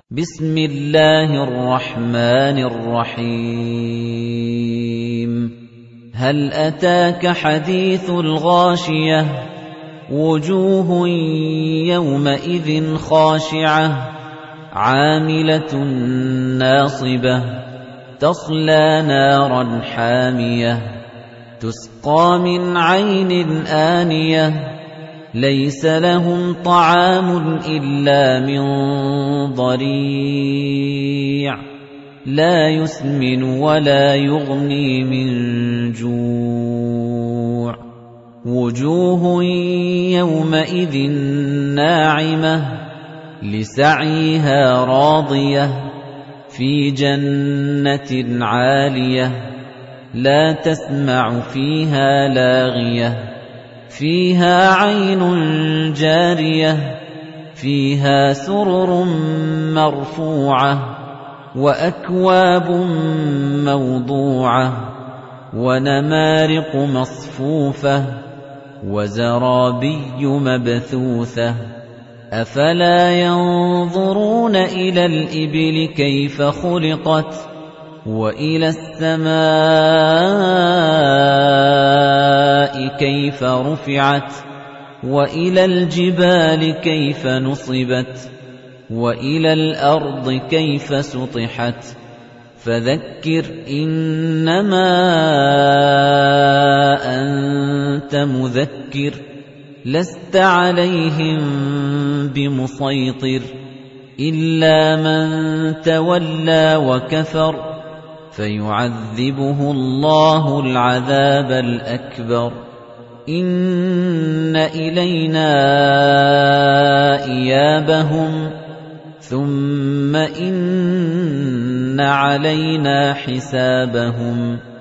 بسم الله الرحمن الرحيم هل أتاك حديث الغاشية وجوه يومئذ خاشعة عاملة ناصبة تصلى نارا حامية تسقى من عين آنية ليس لهم طعام إلا من ضريع لا يسمن ولا يغني من جوع وجوه يومئذ ناعمة لسعيها راضية في جنة عالية لا تسمع فيها لاغية فيها عين جارية فيها سرر مرفوعة وأكواب موضوعة ونمارق مصفوفة وزرابي مبثوثة أفلا ينظرون إلى الإبل كيف خلقت وإلى السماء كيف رفعت وإلى الجبال كيف نصبت وإلى الأرض كيف سطحت فذكر إنما أنت مذكر لست عليهم بمسيطر إلا من تولى وكفر فيعذبه الله العذاب الأكبر إن إلينا إيابهم ثم إن علينا حسابهم